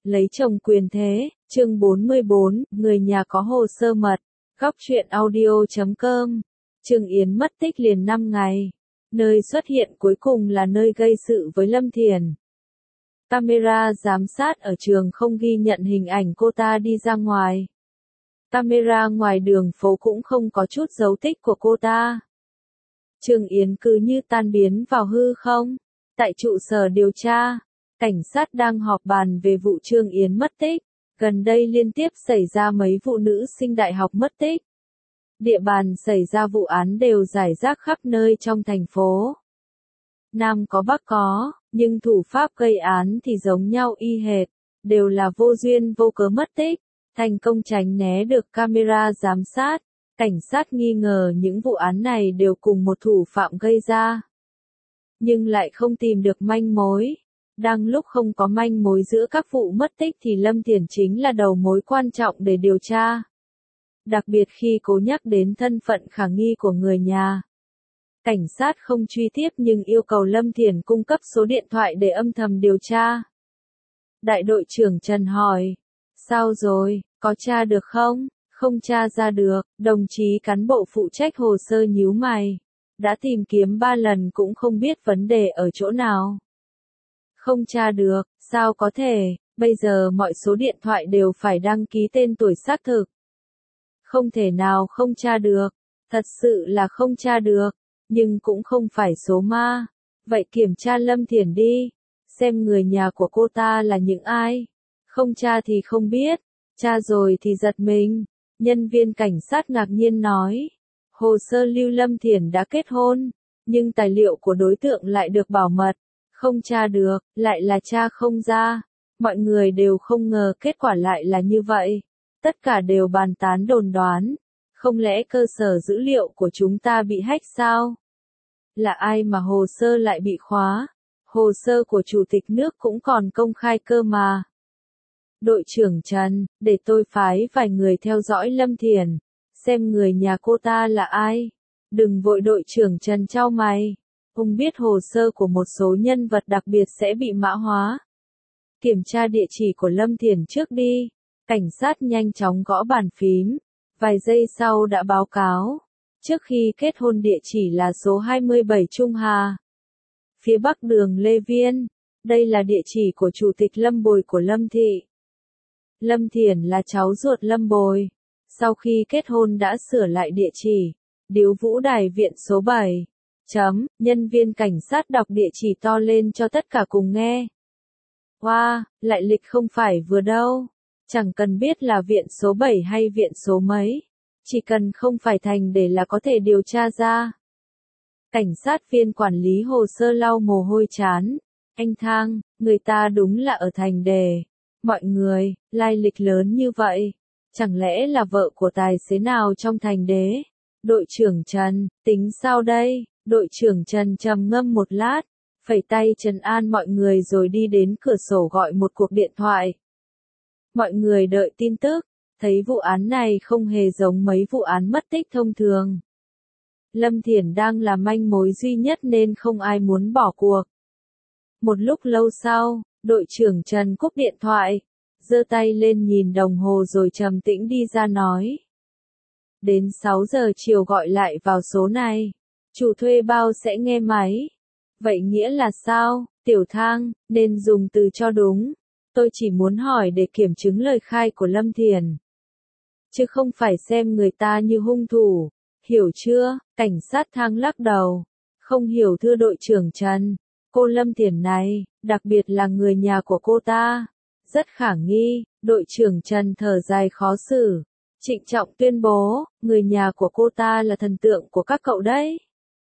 Lấy chồng quyền thế, chương 44, người nhà có hồ sơ mật, góc truyện audio.com. Trương Yến mất tích liền 5 ngày. Nơi xuất hiện cuối cùng là nơi gây sự với Lâm Thiền. Camera giám sát ở trường không ghi nhận hình ảnh cô ta đi ra ngoài. Camera ngoài đường phố cũng không có chút dấu tích của cô ta. Trương Yến cứ như tan biến vào hư không. Tại trụ sở điều tra, cảnh sát đang họp bàn về vụ Trương Yến mất tích. Gần đây liên tiếp xảy ra mấy vụ nữ sinh đại học mất tích. Địa bàn xảy ra vụ án đều rải rác khắp nơi trong thành phố. Nam có Bắc có, nhưng thủ pháp gây án thì giống nhau y hệt, đều là vô duyên vô cớ mất tích, thành công tránh né được camera giám sát. Cảnh sát nghi ngờ những vụ án này đều cùng một thủ phạm gây ra, nhưng lại không tìm được manh mối. Đang lúc không có manh mối giữa các vụ mất tích thì Lâm Thiền chính là đầu mối quan trọng để điều tra. Đặc biệt khi cố nhắc đến thân phận khả nghi của người nhà. Cảnh sát không truy tiếp nhưng yêu cầu Lâm Thiền cung cấp số điện thoại để âm thầm điều tra. Đại đội trưởng Trần hỏi, sao rồi, có tra được không? Không tra ra được, đồng chí cán bộ phụ trách hồ sơ nhíu mày. Đã tìm kiếm 3 lần cũng không biết vấn đề ở chỗ nào. Không tra được, sao có thể, bây giờ mọi số điện thoại đều phải đăng ký tên tuổi xác thực. Không thể nào không tra được, thật sự là không tra được, nhưng cũng không phải số ma. Vậy kiểm tra Lâm Thiền đi, xem người nhà của cô ta là những ai. Không tra thì không biết, tra rồi thì giật mình. Nhân viên cảnh sát ngạc nhiên nói, hồ sơ lưu Lâm Thiền đã kết hôn, nhưng tài liệu của đối tượng lại được bảo mật. Không tra được, lại là tra không ra. Mọi người đều không ngờ kết quả lại là như vậy. Tất cả đều bàn tán đồn đoán. Không lẽ cơ sở dữ liệu của chúng ta bị hack sao? Là ai mà hồ sơ lại bị khóa? Hồ sơ của chủ tịch nước cũng còn công khai cơ mà. Đội trưởng Trần, để tôi phái vài người theo dõi Lâm Thiền, xem người nhà cô ta là ai. Đừng vội, đội trưởng Trần chau mày. Ông biết hồ sơ của một số nhân vật đặc biệt sẽ bị mã hóa. Kiểm tra địa chỉ của Lâm Thiền trước đi. Cảnh sát nhanh chóng gõ bàn phím. Vài giây sau đã báo cáo. Trước khi kết hôn địa chỉ là số 27 Trung Hà, phía bắc đường Lê Viên. Đây là địa chỉ của Chủ tịch Lâm Bồi của Lâm Thị. Lâm Thiền là cháu ruột Lâm Bồi. Sau khi kết hôn đã sửa lại địa chỉ. Điếu Vũ Đài Viện số 7. Nhân viên cảnh sát đọc địa chỉ to lên cho tất cả cùng nghe. Wow, lại lịch không phải vừa đâu. Chẳng cần biết là viện số 7 hay viện số mấy. Chỉ cần không phải thành để là có thể điều tra ra. Cảnh sát viên quản lý hồ sơ lau mồ hôi chán. Anh Thang, người ta đúng là ở thành đề. Mọi người, lai lịch lớn như vậy. Chẳng lẽ là vợ của tài xế nào trong thành đế? Đội trưởng Trần, tính sao đây? Đội trưởng Trần trầm ngâm một lát, phẩy tay trấn an mọi người rồi đi đến cửa sổ gọi một cuộc điện thoại. Mọi người đợi tin tức, thấy vụ án này không hề giống mấy vụ án mất tích thông thường. Lâm Thiền đang là manh mối duy nhất nên không ai muốn bỏ cuộc. Một lúc lâu sau, đội trưởng Trần cúp điện thoại, giơ tay lên nhìn đồng hồ rồi trầm tĩnh đi ra nói. Đến 6 giờ chiều gọi lại vào số này. Chủ thuê bao sẽ nghe máy. Vậy nghĩa là sao, Tiểu Thang, nên dùng từ cho đúng. Tôi chỉ muốn hỏi để kiểm chứng lời khai của Lâm Thiền. Chứ không phải xem người ta như hung thủ. Hiểu chưa? Cảnh sát Thang lắc đầu. Không hiểu thưa đội trưởng Trần. Cô Lâm Thiền này, đặc biệt là người nhà của cô ta. Rất khả nghi, đội trưởng Trần thở dài khó xử. Trịnh trọng tuyên bố, người nhà của cô ta là thần tượng của các cậu đấy.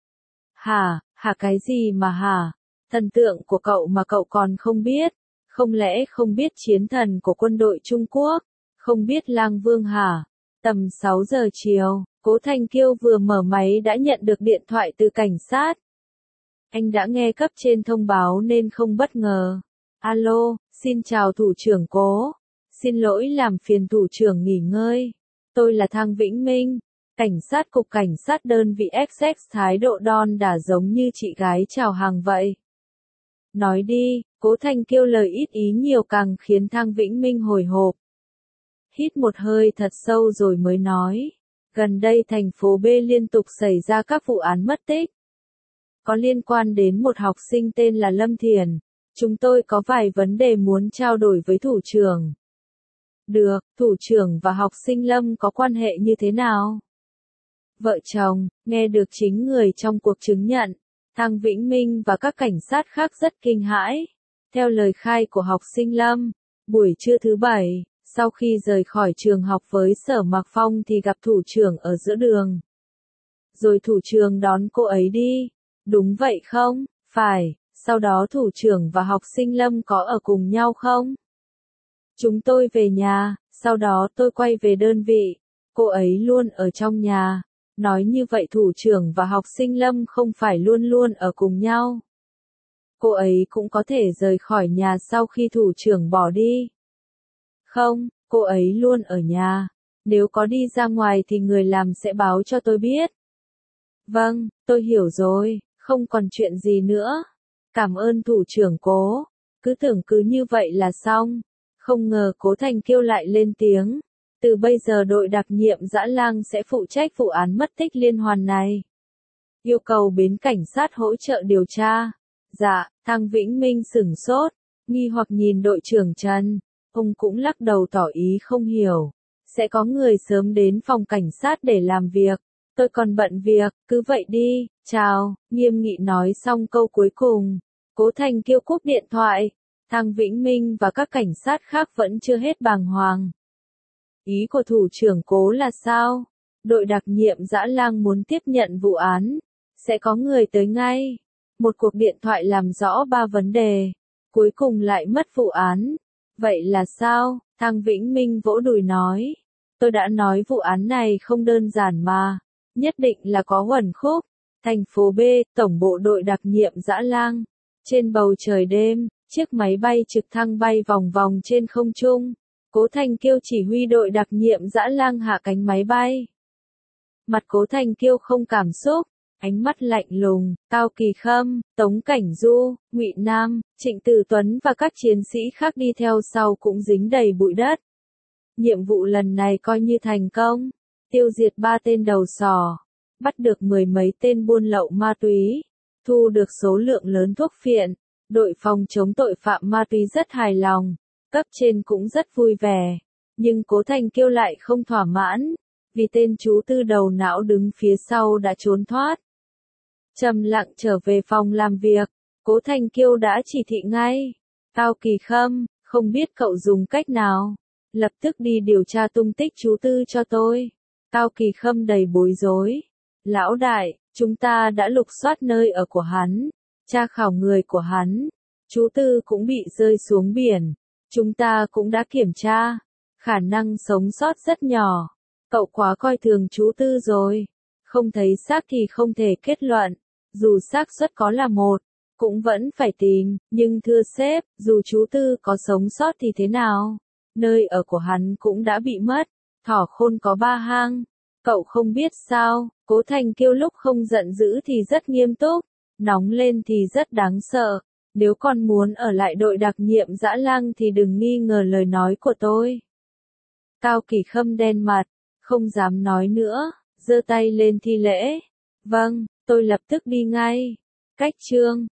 Hả cái gì mà hả? Thần tượng của cậu mà cậu còn không biết? Không lẽ không biết chiến thần của quân đội Trung Quốc? Không biết Lang Vương hả? Tầm 6 giờ chiều, Cố Thanh Kiêu vừa mở máy đã nhận được điện thoại từ cảnh sát. Anh đã nghe cấp trên thông báo nên không bất ngờ. Alo, xin chào thủ trưởng Cố. Xin lỗi làm phiền thủ trưởng nghỉ ngơi. Tôi là Thang Vĩnh Minh. Cảnh sát cục cảnh sát đơn vị XX, thái độ đon đả giống như chị gái chào hàng vậy. Nói đi, Cố Thanh Kiêu lời ít ý nhiều càng khiến Thang Vĩnh Minh hồi hộp. Hít một hơi thật sâu rồi mới nói. Gần đây thành phố B liên tục xảy ra các vụ án mất tích. Có liên quan đến một học sinh tên là Lâm Thiền. Chúng tôi có vài vấn đề muốn trao đổi với thủ trưởng. Được, thủ trưởng và học sinh Lâm có quan hệ như thế nào? Vợ chồng, nghe được chính người trong cuộc chứng nhận. Thang Vĩnh Minh và các cảnh sát khác rất kinh hãi. Theo lời khai của học sinh Lâm, buổi trưa thứ Bảy, sau khi rời khỏi trường học với Sở Mạc Phong thì gặp thủ trưởng ở giữa đường. Rồi thủ trưởng đón cô ấy đi. Đúng vậy không? Phải. Sau đó thủ trưởng và học sinh Lâm có ở cùng nhau không? Chúng tôi về nhà, sau đó tôi quay về đơn vị. Cô ấy luôn ở trong nhà. Nói như vậy thủ trưởng và học sinh Lâm không phải luôn luôn ở cùng nhau. Cô ấy cũng có thể rời khỏi nhà sau khi thủ trưởng bỏ đi. Không, cô ấy luôn ở nhà. Nếu có đi ra ngoài thì người làm sẽ báo cho tôi biết. Vâng, tôi hiểu rồi, không còn chuyện gì nữa. Cảm ơn thủ trưởng Cố. Cứ tưởng cứ như vậy là xong. Không ngờ Cố Thanh Kiêu lại lên tiếng. Từ bây giờ đội đặc nhiệm Dã Lang sẽ phụ trách vụ án mất tích liên hoàn này. Yêu cầu bến cảnh sát hỗ trợ điều tra. Dạ, Thang Vĩnh Minh sửng sốt, nghi hoặc nhìn đội trưởng Trần. Ông cũng lắc đầu tỏ ý không hiểu. Sẽ có người sớm đến phòng cảnh sát để làm việc. Tôi còn bận việc, cứ vậy đi, chào, nghiêm nghị nói xong câu cuối cùng. Cố Thanh Kiêu cúp điện thoại. Thang Vĩnh Minh và các cảnh sát khác vẫn chưa hết bàng hoàng. Ý của thủ trưởng Cố là sao? Đội đặc nhiệm Dã Lang muốn tiếp nhận vụ án. Sẽ có người tới ngay. Một cuộc điện thoại làm rõ 3 vấn đề. Cuối cùng lại mất vụ án. Vậy là sao? Thang Vĩnh Minh vỗ đùi nói. Tôi đã nói vụ án này không đơn giản mà. Nhất định là có uẩn khúc. Thành phố B, tổng bộ đội đặc nhiệm Dã Lang. Trên bầu trời đêm, chiếc máy bay trực thăng bay vòng vòng trên không trung. Cố Thanh Kiêu chỉ huy đội đặc nhiệm Dã Lang hạ cánh máy bay. Mặt Cố Thanh Kiêu không cảm xúc, ánh mắt lạnh lùng. Cao Kỳ Khâm, Tống Cảnh Du, Ngụy Nam, Trịnh Tử Tuấn và các chiến sĩ khác đi theo sau cũng dính đầy bụi đất. Nhiệm vụ lần này coi như thành công, tiêu diệt 3 tên đầu sỏ, bắt được 10 mấy tên buôn lậu ma túy, thu được số lượng lớn thuốc phiện. Đội phòng chống tội phạm ma túy rất hài lòng, cấp trên cũng rất vui vẻ, nhưng Cố Thanh Kiêu lại không thỏa mãn, vì tên chú tư đầu não đứng phía sau đã trốn thoát. Trầm lặng trở về phòng làm việc, Cố Thanh Kiêu đã chỉ thị ngay. Cao Kỳ Khâm, không biết cậu dùng cách nào, lập tức đi điều tra tung tích chú tư cho tôi. Cao Kỳ Khâm đầy bối rối. Lão đại, chúng ta đã lục soát nơi ở của hắn, tra khảo người của hắn. Chú tư cũng bị rơi xuống biển. Chúng ta cũng đã kiểm tra. Khả năng sống sót rất nhỏ. Cậu quá coi thường chú tư rồi. Không thấy xác thì không thể kết luận. Dù xác suất có là 1, cũng vẫn phải tìm. Nhưng thưa sếp, dù chú tư có sống sót thì thế nào? Nơi ở của hắn cũng đã bị mất. Thỏ khôn có 3 hang. Cậu không biết sao? Cố Thanh Kiêu lúc không giận dữ thì rất nghiêm túc. Nóng lên thì rất đáng sợ. Nếu con muốn ở lại đội đặc nhiệm Dã Lang thì đừng nghi ngờ lời nói của tôi. Cao Kỳ Khâm đen mặt, không dám nói nữa, giơ tay lên thi lễ. Vâng, tôi lập tức đi ngay. Cách chương